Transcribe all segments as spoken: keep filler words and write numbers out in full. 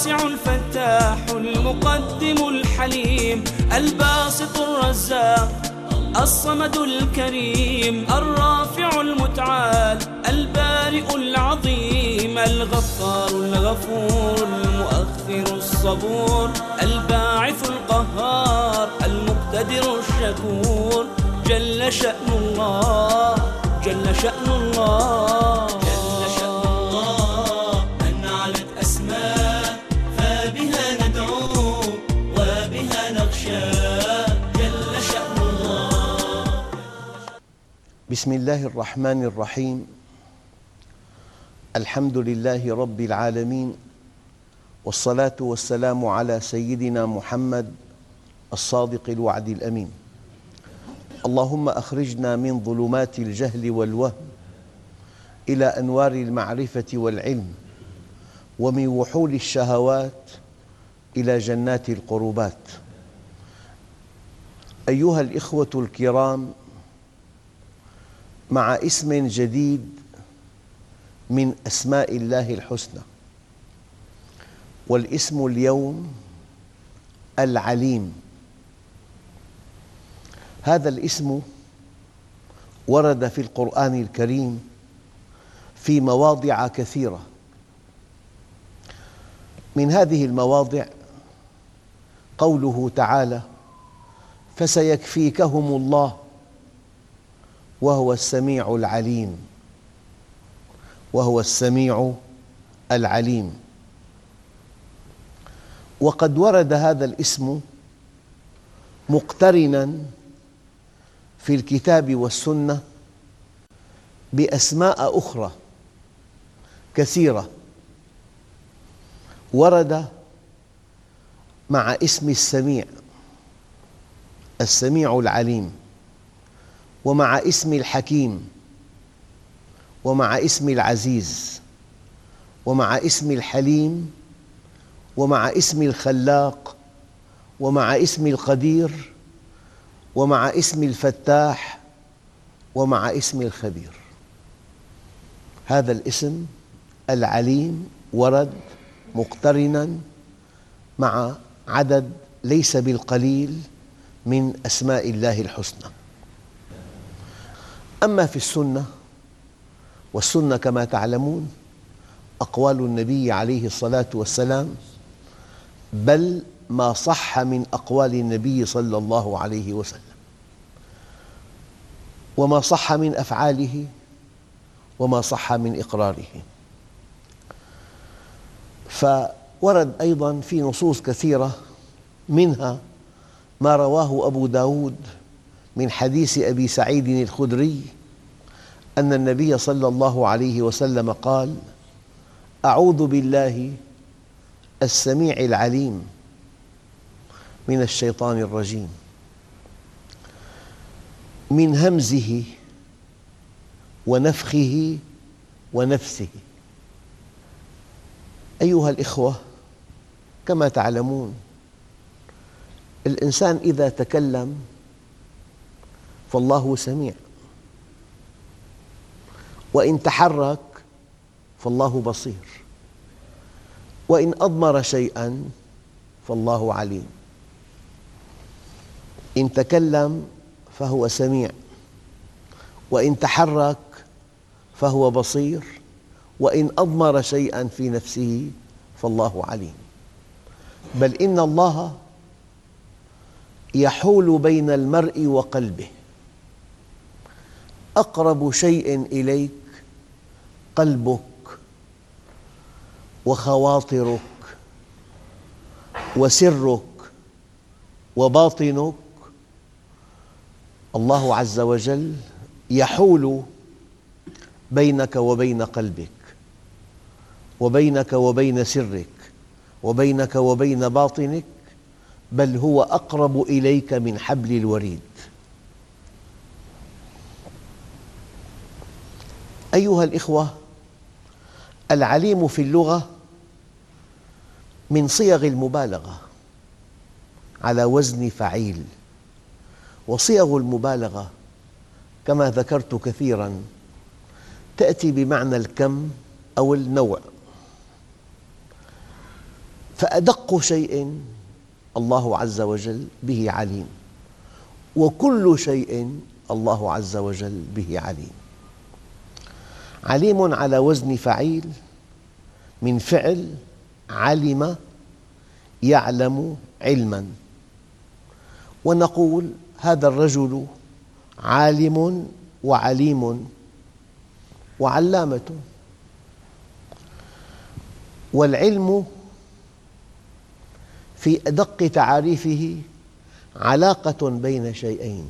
الواسع الفتاح المقدم الحليم الباسط الرزاق الصمد الكريم الرافع المتعال البارئ العظيم الغفار الغفور المؤخر الصبور الباعث القهار المقتدر الشكور جل شأن الله جل شأن الله جل شأن الله من علت أسماء فبها ندعو وبها نخشى جل شأن الله. بسم الله الرحمن الرحيم. الحمد لله رب العالمين، والصلاة والسلام على سيدنا محمد الصادق الوعد الأمين. اللهم أخرجنا من ظلمات الجهل والوهم إلى أنوار المعرفة والعلم، ومن وحول الشهوات إلى جنات القربات. أيها الإخوة الكرام، مع اسم جديد من أسماء الله الحسنى، والاسم اليوم العليم. هذا الاسم ورد في القرآن الكريم في مواضع كثيرة. من هذه المواضع قوله تعالى: فسيكفيكهم الله وهو السميع العليم، وهو السميع العليم. وقد ورد هذا الاسم مقترناً في الكتاب والسنة بأسماء أخرى كثيرة. ورد مع اسم السميع، السميع العليم، ومع اسم الحكيم، ومع اسم العزيز، ومع اسم الحليم، ومع اسم الخلاق، ومع اسم القدير، ومع اسم الفتاح، ومع اسم الخبير. هذا الاسم العليم ورد مقترناً مع عدد ليس بالقليل من أسماء الله الحسنى. أما في السنة، والسنة كما تعلمون أقوال النبي عليه الصلاة والسلام، بل ما صح من أقوال النبي صلى الله عليه وسلم، وما صح من أفعاله، وما صح من إقراره. فورد أيضاً في نصوص كثيرة، منها ما رواه أبو داود من حديث أبي سعيد الخدري أن النبي صلى الله عليه وسلم قال: أعوذ بالله السميع العليم من الشيطان الرجيم، من همزه ونفخه ونفثه. أيها الإخوة، كما تعلمون الإنسان إذا تكلم فالله سميع، وإن تحرك فالله بصير، وإن أضمر شيئاً فالله عليم. إن تكلم فهو سميع، وإن تحرك فهو بصير، وإن أضمر شيئاً في نفسه فالله عليم. بل إن الله يحول بين المرء وقلبه، أقرب شيء إليك قلبك وخواطرك وسرك وباطنك. الله عز وجل يحول بينك وبين قلبك، وبينك وبين سرك، وبينك وبين باطنك، بل هو أقرب إليك من حبل الوريد. أيها الإخوة، العليم في اللغة من صيغ المبالغة على وزن فعيل. وصيغ المبالغة كما ذكرت كثيراً تأتي بمعنى الكم أو النوع. فأدق شيء الله عز وجل به عليم، وكل شيء الله عز وجل به عليم. عليم على وزن فعيل، من فعل علم يعلم علما، ونقول هذا الرجل عالم وعليم وعلامة. والعلم في أدق تعاريفه علاقة بين شيئين،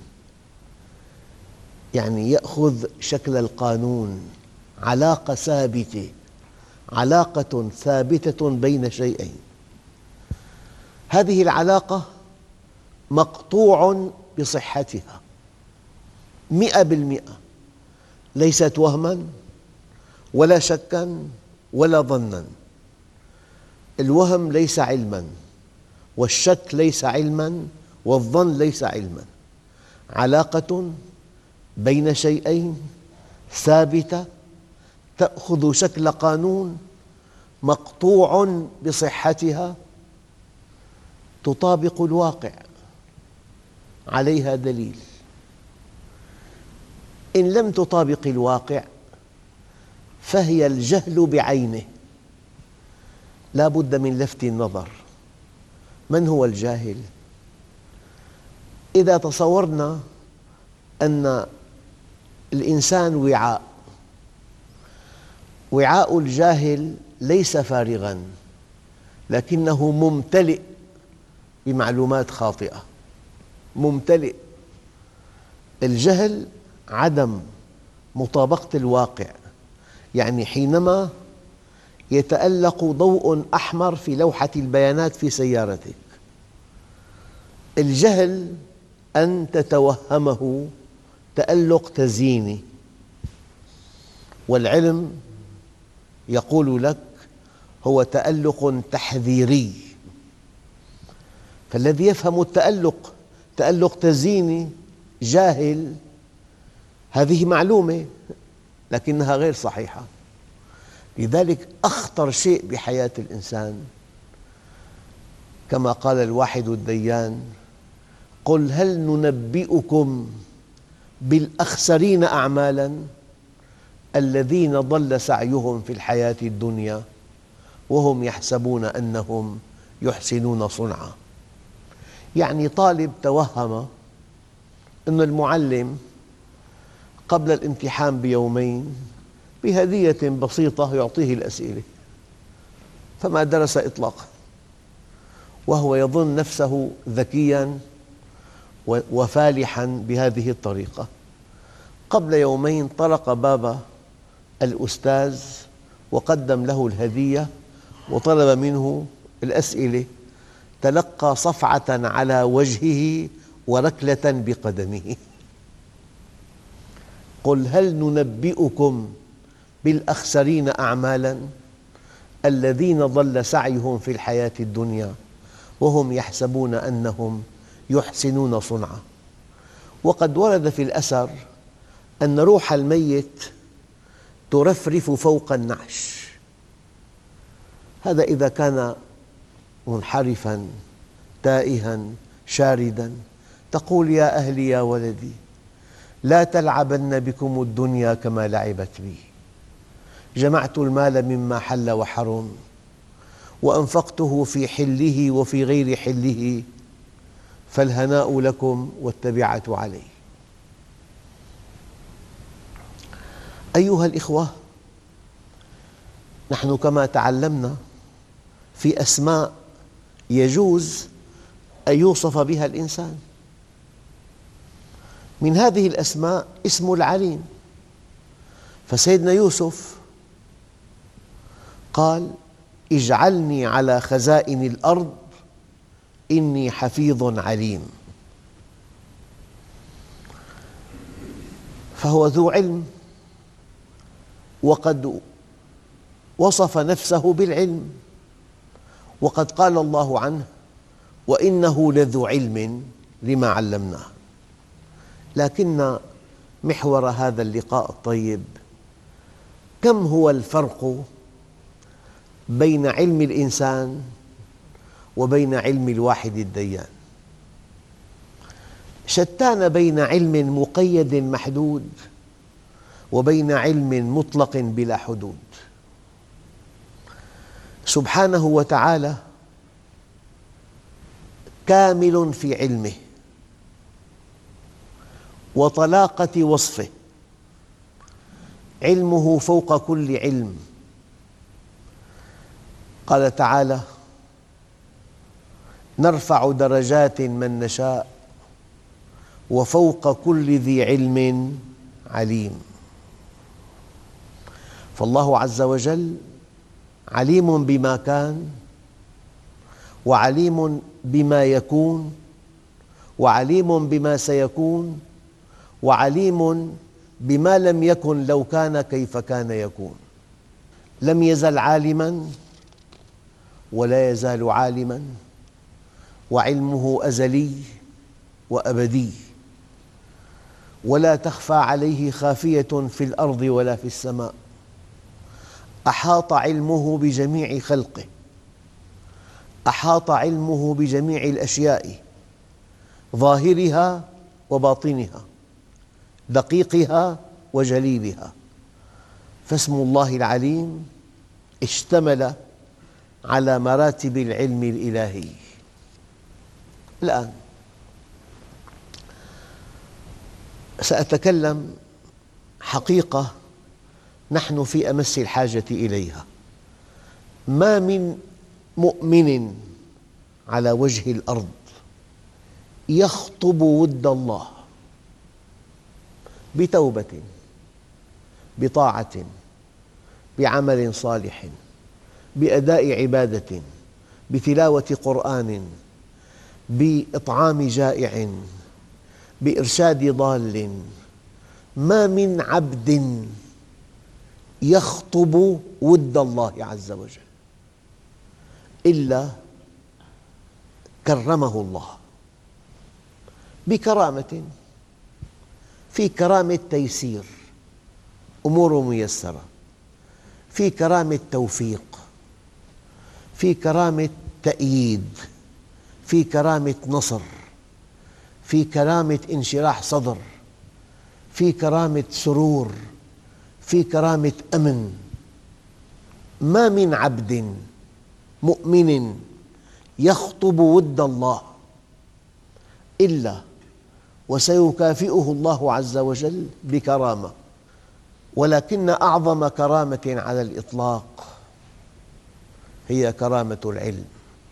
يعني يأخذ شكل القانون، علاقة ثابتة، علاقة ثابتة بين شيئين. هذه العلاقة مقطوع بصحتها مئة بالمئة، ليست وهماً ولا شكاً ولا ظناً. الوهم ليس علماً، والشك ليس علماً، والظن ليس علماً. علاقة بين شيئين ثابتة تأخذ شكل قانون، مقطوع بصحتها، تطابق الواقع، عليها دليل. إن لم تطابق الواقع فهي الجهل بعينه، لا بد من لفت النظر. من هو الجاهل؟ إذا تصورنا أن الإنسان وعاء، وعاء الجاهل ليس فارغاً، لكنه ممتلئ بمعلومات خاطئة، ممتلئ. الجهل عدم مطابقة الواقع، يعني حينما يتألق ضوء أحمر في لوحة البيانات في سيارتك، الجهل أن تتوهمه تألق تزييني، والعلم يقول لك هو تألق تحذيري. فالذي يفهم التألق تألق تزييني جاهل، هذه معلومة لكنها غير صحيحة. لذلك أخطر شيء بحياة الإنسان كما قال الواحد الديان: قل هل ننبئكم بالأخسرين أعمالاً الذين ضل سعيهم في الحياة الدنيا وهم يحسبون أنهم يحسنون صنعا. يعني طالب توهم أن المعلم قبل الامتحان بيومين بهدية بسيطة يعطيه الأسئلة، فما درس إطلاقاً، وهو يظن نفسه ذكياً وفالحاً بهذه الطريقة. قبل يومين طرق باب الأستاذ وقدم له الهدية وطلب منه الأسئلة، تلقى صفعة على وجهه وركلة بقدمه. قل هل ننبئكم بالأخسرين أعمالاً الذين ضل سعيهم في الحياة الدنيا وهم يحسبون أنهم يحسنون صنعا. وقد ورد في الأثر أن روح الميت ترفرف فوق النعش، هذا إذا كان منحرفاً تائها شاردا، تقول: يا أهلي يا ولدي لا تلعبن بكم الدنيا كما لعبت بي، جمعت المال مما حل وحرم وأنفقته في حله وفي غير حله، فالهناء لكم والتبعة عليه. أيها الإخوة، نحن كما تعلمنا في أسماء يجوز أن يوصف بها الإنسان. من هذه الأسماء اسم العليم، فسيدنا يوسف قال: اجعلني على خزائن الأرض إني حفيظ عليم. فهو ذو علم، وقد وصف نفسه بالعلم، وقد قال الله عنه: وإنه لذو علم لما علمناه. لكن محور هذا اللقاء الطيب: كم هو الفرق بين علم الإنسان وبين علم الواحد الديان، شتان بين علم مقيد محدود وبين علم مطلق بلا حدود. سبحانه وتعالى كامل في علمه وطلاقة وصفه، علمه فوق كل علم. قال تعالى: نرفع درجات من نشاء وفوق كل ذي علم عليم. فالله عز وجل عليم بما كان، وعليم بما يكون، وعليم بما سيكون، وعليم بما لم يكن لو كان كيف كان يكون. لم يزل عالماً ولا يزال عالماً، وعلمه أزلي وأبدي، ولا تخفى عليه خافية في الأرض ولا في السماء. أحاط علمه بجميع خلقه، أحاط علمه بجميع الأشياء، ظاهرها وباطنها، دقيقها وجليلها. فاسم الله العليم اشتمل على مراتب العلم الإلهي. الآن سأتكلم حقيقة نحن في أمس الحاجة إليها. ما من مؤمن على وجه الأرض يخطب ود الله بتوبة، بطاعة، بعمل صالح، بأداء عبادة، بتلاوة قرآن، بإطعام جائع، بإرشاد ضال. ما من عبد يخطب ود الله عز وجل إلا كرمه الله بكرامة. في كرامة تيسير، أمور ميسرة، في كرامة توفيق، في كرامة تأييد، في كرامة نصر، في كرامة انشراح صدر، في كرامة سرور، في كرامة أمن. ما من عبد مؤمن يخطب ود الله إلا وسيكافئه الله عز وجل بكرامة. ولكن أعظم كرامة على الإطلاق هي كرامة العلم.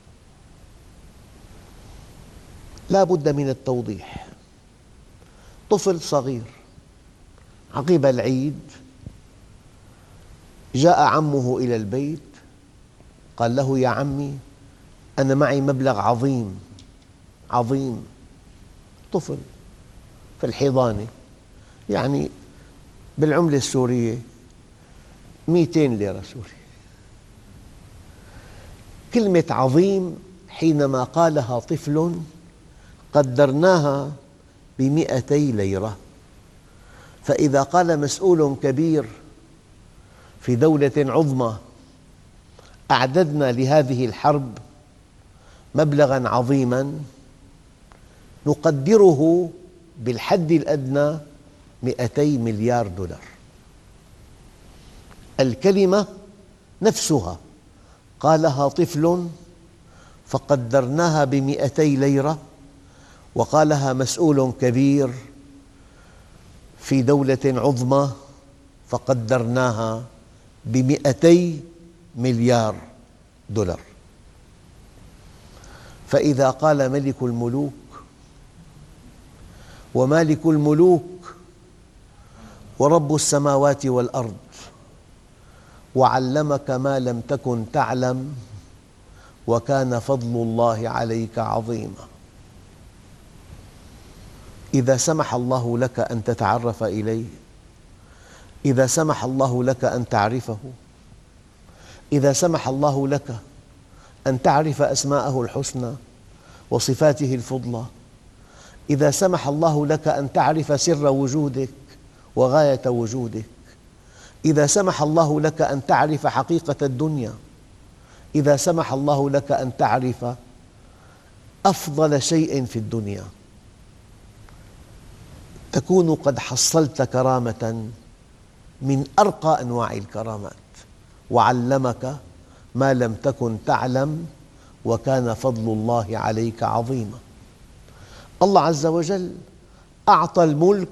لا بد من التوضيح. طفل صغير عقب العيد جاء عمه إلى البيت، قال له: يا عمي، أنا معي مبلغ عظيم عظيم. طفل في الحضانة، يعني بالعملة السورية مئتين ليرة سورية. كلمة عظيم حينما قالها طفل قدرناها بمئتي ليرة، فإذا قال مسؤول كبير في دولة عظمى: أعددنا لهذه الحرب مبلغاً عظيماً، نقدره بالحد الأدنى مئتي مليار دولار. الكلمة نفسها قالها طفل فقدرناها بمئتي ليرة، وقالها مسؤول كبير في دولة عظمى فقدرناها بمئتي مليار دولار. فإذا قال ملك الملوك ومالك الملوك ورب السماوات والأرض وعلمك ما لم تكن تعلم وكان فضل الله عليك عظيما، إذا سمح الله لك أن تتعرف إليه، إذا سمح الله لك أن تعرفه، إذا سمح الله لك أن تعرف أسماءه الحسنى وصفاته الفضلى، إذا سمح الله لك أن تعرف سر وجودك وغاية وجودك، إذا سمح الله لك أن تعرف حقيقة الدنيا، إذا سمح الله لك أن تعرف أفضل شيء في الدنيا تكون قد حصلت كرامة من أرقى أنواع الكرامات، وعلمك ما لم تكن تعلم وكان فضل الله عليك عظيما. الله عز وجل أعطى الملك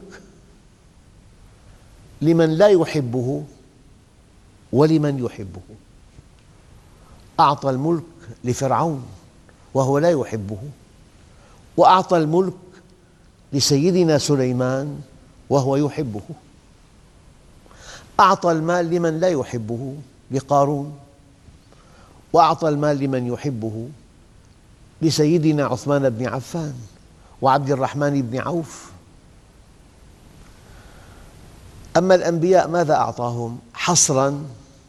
لمن لا يحبه ولمن يحبه. أعطى الملك لفرعون وهو لا يحبه، وأعطى الملك لسيدنا سليمان وهو يحبه. أعطى المال لمن لا يحبه لقارون، وأعطى المال لمن يحبه لسيدنا عثمان بن عفان وعبد الرحمن بن عوف. أما الأنبياء ماذا أعطاهم؟ حصراً: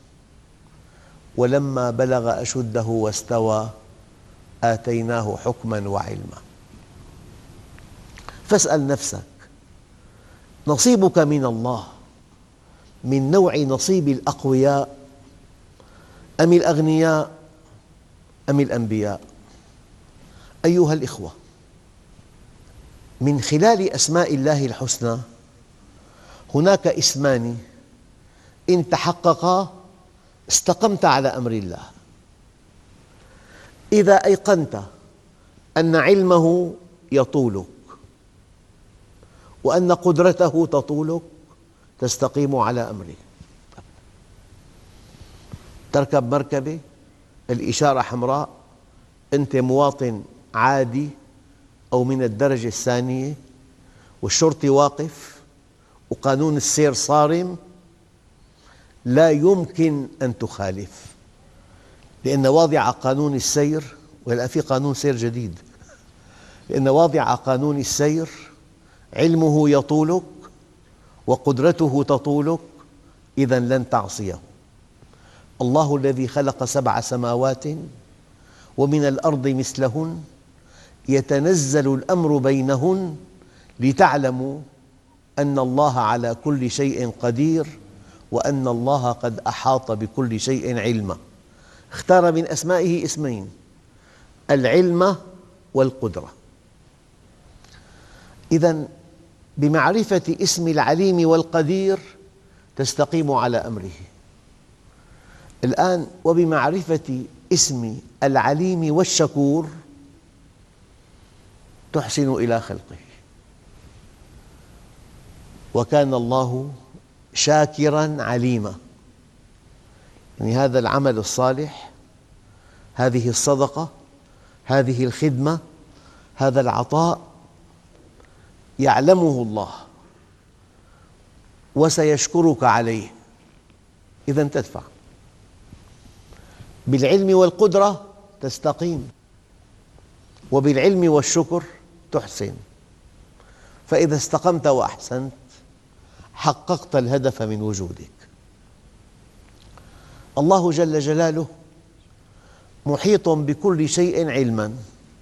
ولما بلغ أشده واستوى آتيناه حكماً وعلما. فاسأل نفسك: نصيبك من الله من نوع نصيب الأقوياء أم الأغنياء أم الأنبياء؟ أيها الإخوة، من خلال أسماء الله الحسنى هناك اسمان إن تحققا استقمت على أمر الله. إذا أيقنت أن علمه يطولك وأن قدرته تطولك تستقيم على أمره. تركب مركبة، الإشارة حمراء، أنت مواطن عادي أو من الدرجة الثانية، والشرطي واقف وقانون السير صارم، لا يمكن أن تخالف، لأن واضع قانون السير، وهلأ في قانون سير جديد، لأن واضع قانون السير علمه يطولك وقدرته تطولك، إذن لن تعصيه. الله الذي خلق سبع سماوات ومن الأرض مثلهن يتنزل الأمر بينهن لتعلموا أن الله على كل شيء قدير وأن الله قد أحاط بكل شيء علما. اختار من أسمائه اسمين: العلم والقدرة. إذن بمعرفة اسم العليم والقدير تستقيم على أمره. الآن وبمعرفة اسم العليم والشكور تحسن إلى خلقه. وكان الله شاكراً عليما، يعني هذا العمل الصالح، هذه الصدقة، هذه الخدمة، هذا العطاء يعلمه الله وسيشكرك عليه، إذن تدفع. بالعلم والقدرة تستقيم، وبالعلم والشكر تحسن. فإذا استقمت وأحسنت حققت الهدف من وجودك. الله جل جلاله محيط بكل شيء علماً،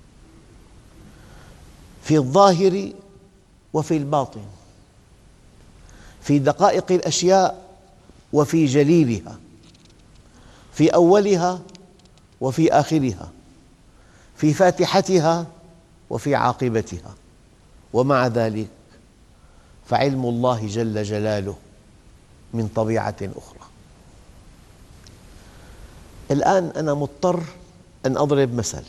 في الظاهر وفي الباطن، في دقائق الأشياء وفي جليلها، في أولها وفي آخرها، في فاتحتها وفي عاقبتها. ومع ذلك فعلم الله جل جلاله من طبيعة أخرى. الآن أنا مضطر أن أضرب مثل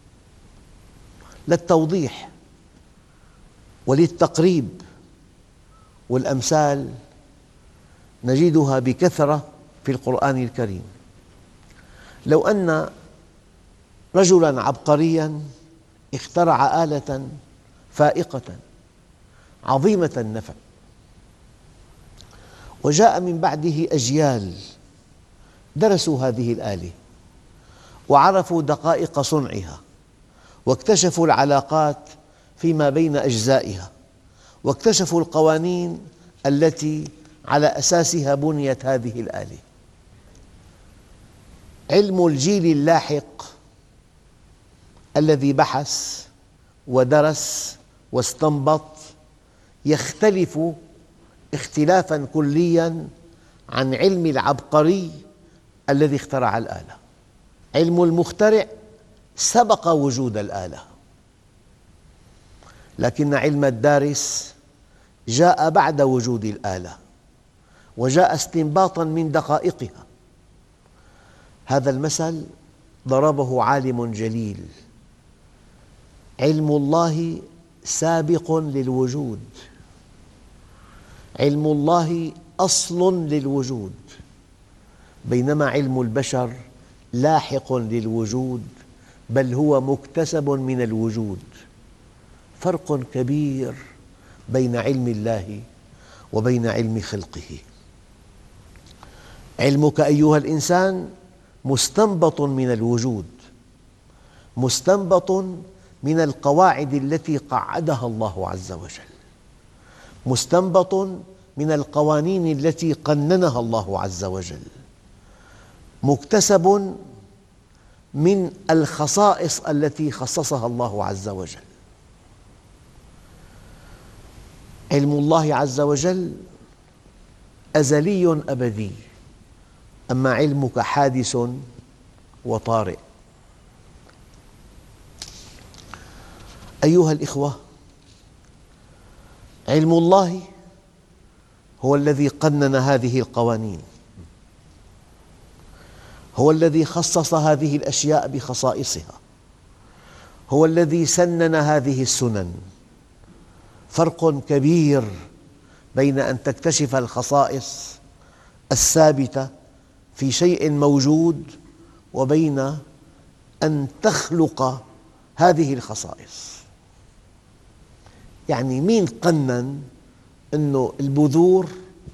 للتوضيح وللتقريب، والأمثال نجدها بكثرة في القرآن الكريم. لو أن رجلاً عبقرياً اخترع آلة فائقة عظيمة النفع، وجاء من بعده أجيال درسوا هذه الآلة وعرفوا دقائق صنعها، واكتشفوا العلاقات فيما بين أجزائها، واكتشفوا القوانين التي على أساسها بنيت هذه الآلة. علم الجيل اللاحق الذي بحث ودرس واستنبط يختلف اختلافاً كلياً عن علم العبقري الذي اخترع الآلة. علم المخترع سبق وجود الآلة، لكن علم الدارس جاء بعد وجود الآلة، وجاء استنباطاً من دقائقها. هذا المثل ضربه عالم جليل: علم الله سابق للوجود، علم الله أصل للوجود، بينما علم البشر لاحق للوجود، بل هو مكتسب من الوجود. فرق كبير بين علم الله وبين علم خلقه. علمك أيها الإنسان مستنبط من الوجود، مستنبط من القواعد التي قعدها الله عز وجل، مستنبط من القوانين التي قننها الله عز وجل، مكتسب من الخصائص التي خصصها الله عز وجل. علم الله عز وجل أزلي أبدي، أما علمك حادث وطارئ. أيها الإخوة، علم الله هو الذي قنن هذه القوانين، هو الذي خصص هذه الأشياء بخصائصها، هو الذي سنن هذه السنن. فرق كبير بين أن تكتشف الخصائص الثابتة في شيء موجود وبين أن تخلق هذه الخصائص. يعني مين قنن أن البذور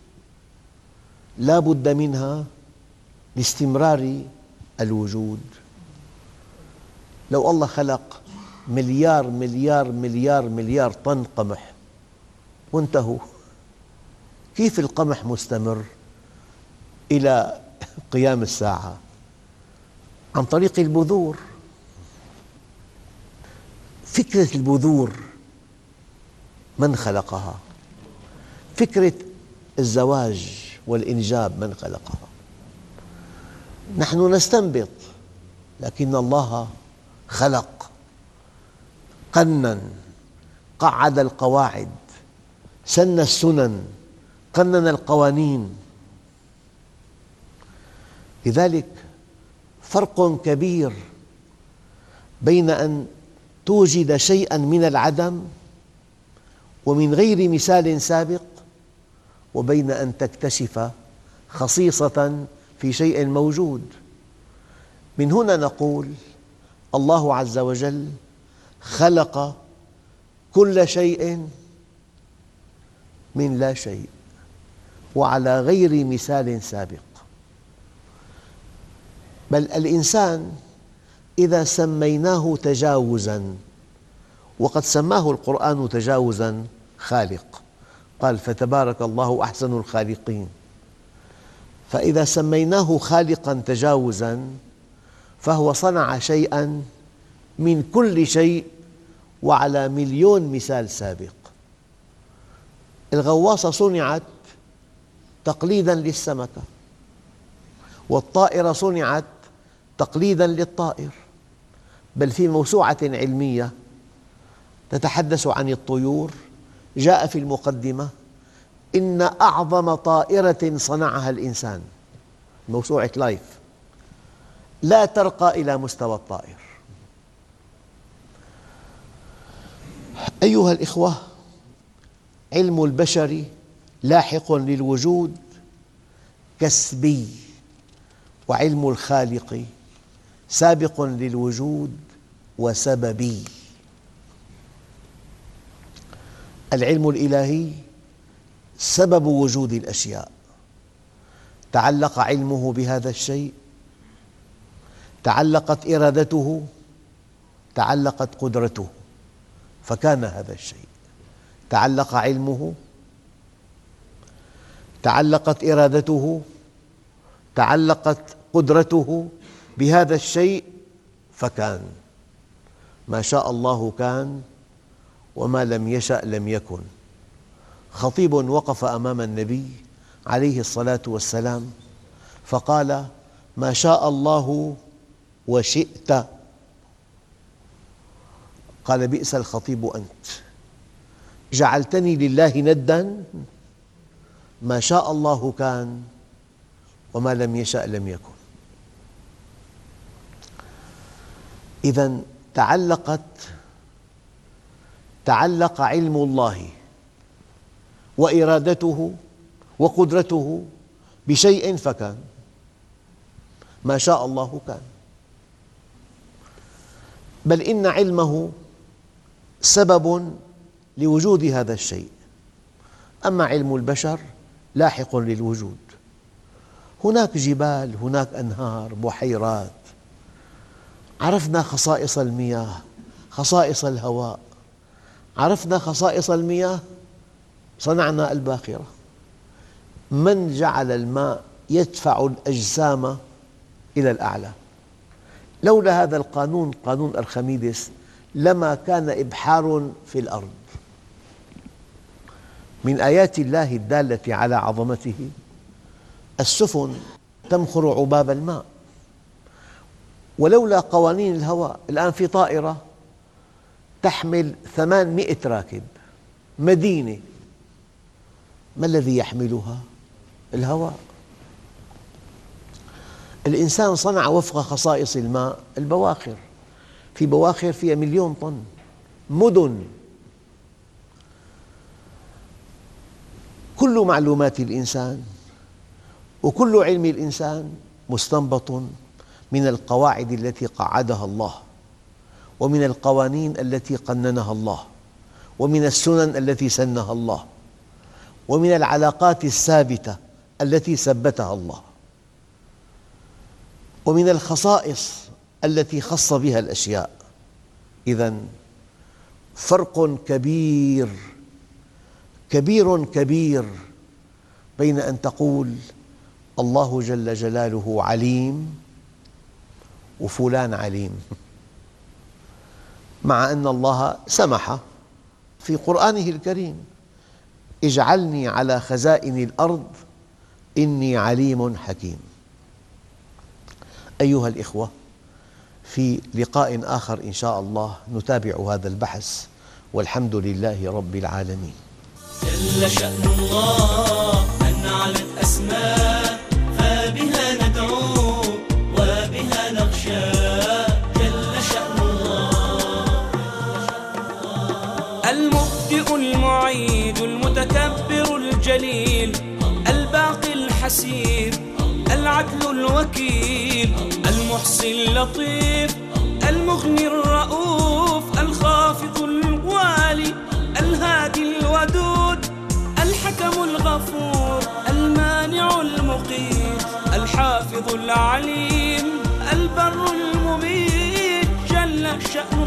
لا بد منها لاستمرار الوجود؟ لو الله خلق مليار مليار مليار مليار طن قمح وانتهوا، كيف القمح مستمر إلى قيام الساعة؟ عن طريق البذور. فكرة البذور من خلقها؟ فكرة الزواج والإنجاب من خلقها؟ نحن نستنبط، لكن الله خلق، قنن، قعد القواعد، سن السنن، قنن القوانين. لذلك فرق كبير بين أن توجد شيئاً من العدم ومن غير مثال سابق، وبين أن تكتشف خصيصة في شيء موجود. من هنا نقول الله عز وجل خلق كل شيء من لا شيء وعلى غير مثال سابق. بل الإنسان إذا سميناه تجاوزاً، وقد سماه القرآن تجاوزاً، خالق، قال فتبارك الله أحسن الخالقين. فإذا سميناه خالقاً تجاوزاً فهو صنع شيئاً من كل شيء وعلى مليون مثال سابق. الغواصة صنعت تقليداً للسمكة، والطائرة صنعت تقليداً للطائر. بل في موسوعة علمية تتحدث عن الطيور جاء في المقدمة إن أعظم طائرة صنعها الإنسان، موسوعة لايف، لا ترقى إلى مستوى الطائر. أيها الإخوة، علم البشر لاحق للوجود كسبي، وعلم الخالق سابق للوجود وسببي. العلم الإلهي سبب وجود الأشياء، تعلق علمه بهذا الشيء، تعلقت إرادته، تعلقت قدرته، فكان هذا الشيء. تعلق علمه، تعلقت إرادته، تعلقت قدرته بهذا الشيء فكان. ما شاء الله كان، وما لم يشأ لم يكن. خطيب وقف أمام النبي عليه الصلاة والسلام فقال: ما شاء الله وشئت. قال: بئس الخطيب أنت، جعلتني لله نداً، ما شاء الله كان وما لم يشأ لم يكن. إذن تعلقت تعلق علم الله وإرادته وقدرته بشيء فكان، ما شاء الله كان. بل إن علمه سبب لوجود هذا الشيء، أما علم البشر لاحق للوجود. هناك جبال، هناك أنهار، بحيرات، عرفنا خصائص المياه، خصائص الهواء، عرفنا خصائص المياه، صنعنا الباخرة. من جعل الماء يدفع الأجسام إلى الأعلى؟ لولا هذا القانون، قانون أرخميدس، لما كان إبحار في الأرض. من آيات الله الدالة على عظمته السفن تمخر عباب الماء، ولولا قوانين الهواء الآن في طائرة تحمل ثمانمئة راكب، مدينة، ما الذي يحملها؟ الهواء. الإنسان صنع وفق خصائص الماء البواخر، في بواخر فيها مليون طن، مدن. كل معلومات الإنسان وكل علم الإنسان مستنبط من القواعد التي قعدها الله، ومن القوانين التي قننها الله، ومن السنن التي سنها الله، ومن العلاقات الثابتة التي ثبتها الله، ومن الخصائص التي خص بها الأشياء. إذن فرق كبير كبير كبير بين أن تقول الله جل جلاله عليم وفلان عليم، مع أن الله سمح في قرآنه الكريم: اجعلني على خزائن الأرض إني عليم حكيم. أيها الإخوة، في لقاء آخر إن شاء الله نتابع هذا البحث، والحمد لله رب العالمين. جل شأن الله أن علت أسماء، فبها ندعو وبها نخشى. جل شأن الله المبدئ المعيد المتكبر الجليل، الباقي الحسيب، العدل الوكيل، المحصي اللطيف، المغني الرؤوف، الخافض الوالي، الهادي الودود، الحكم الغفور، المانع المقيت، الحافظ العليم، البر المميت. جل شأنه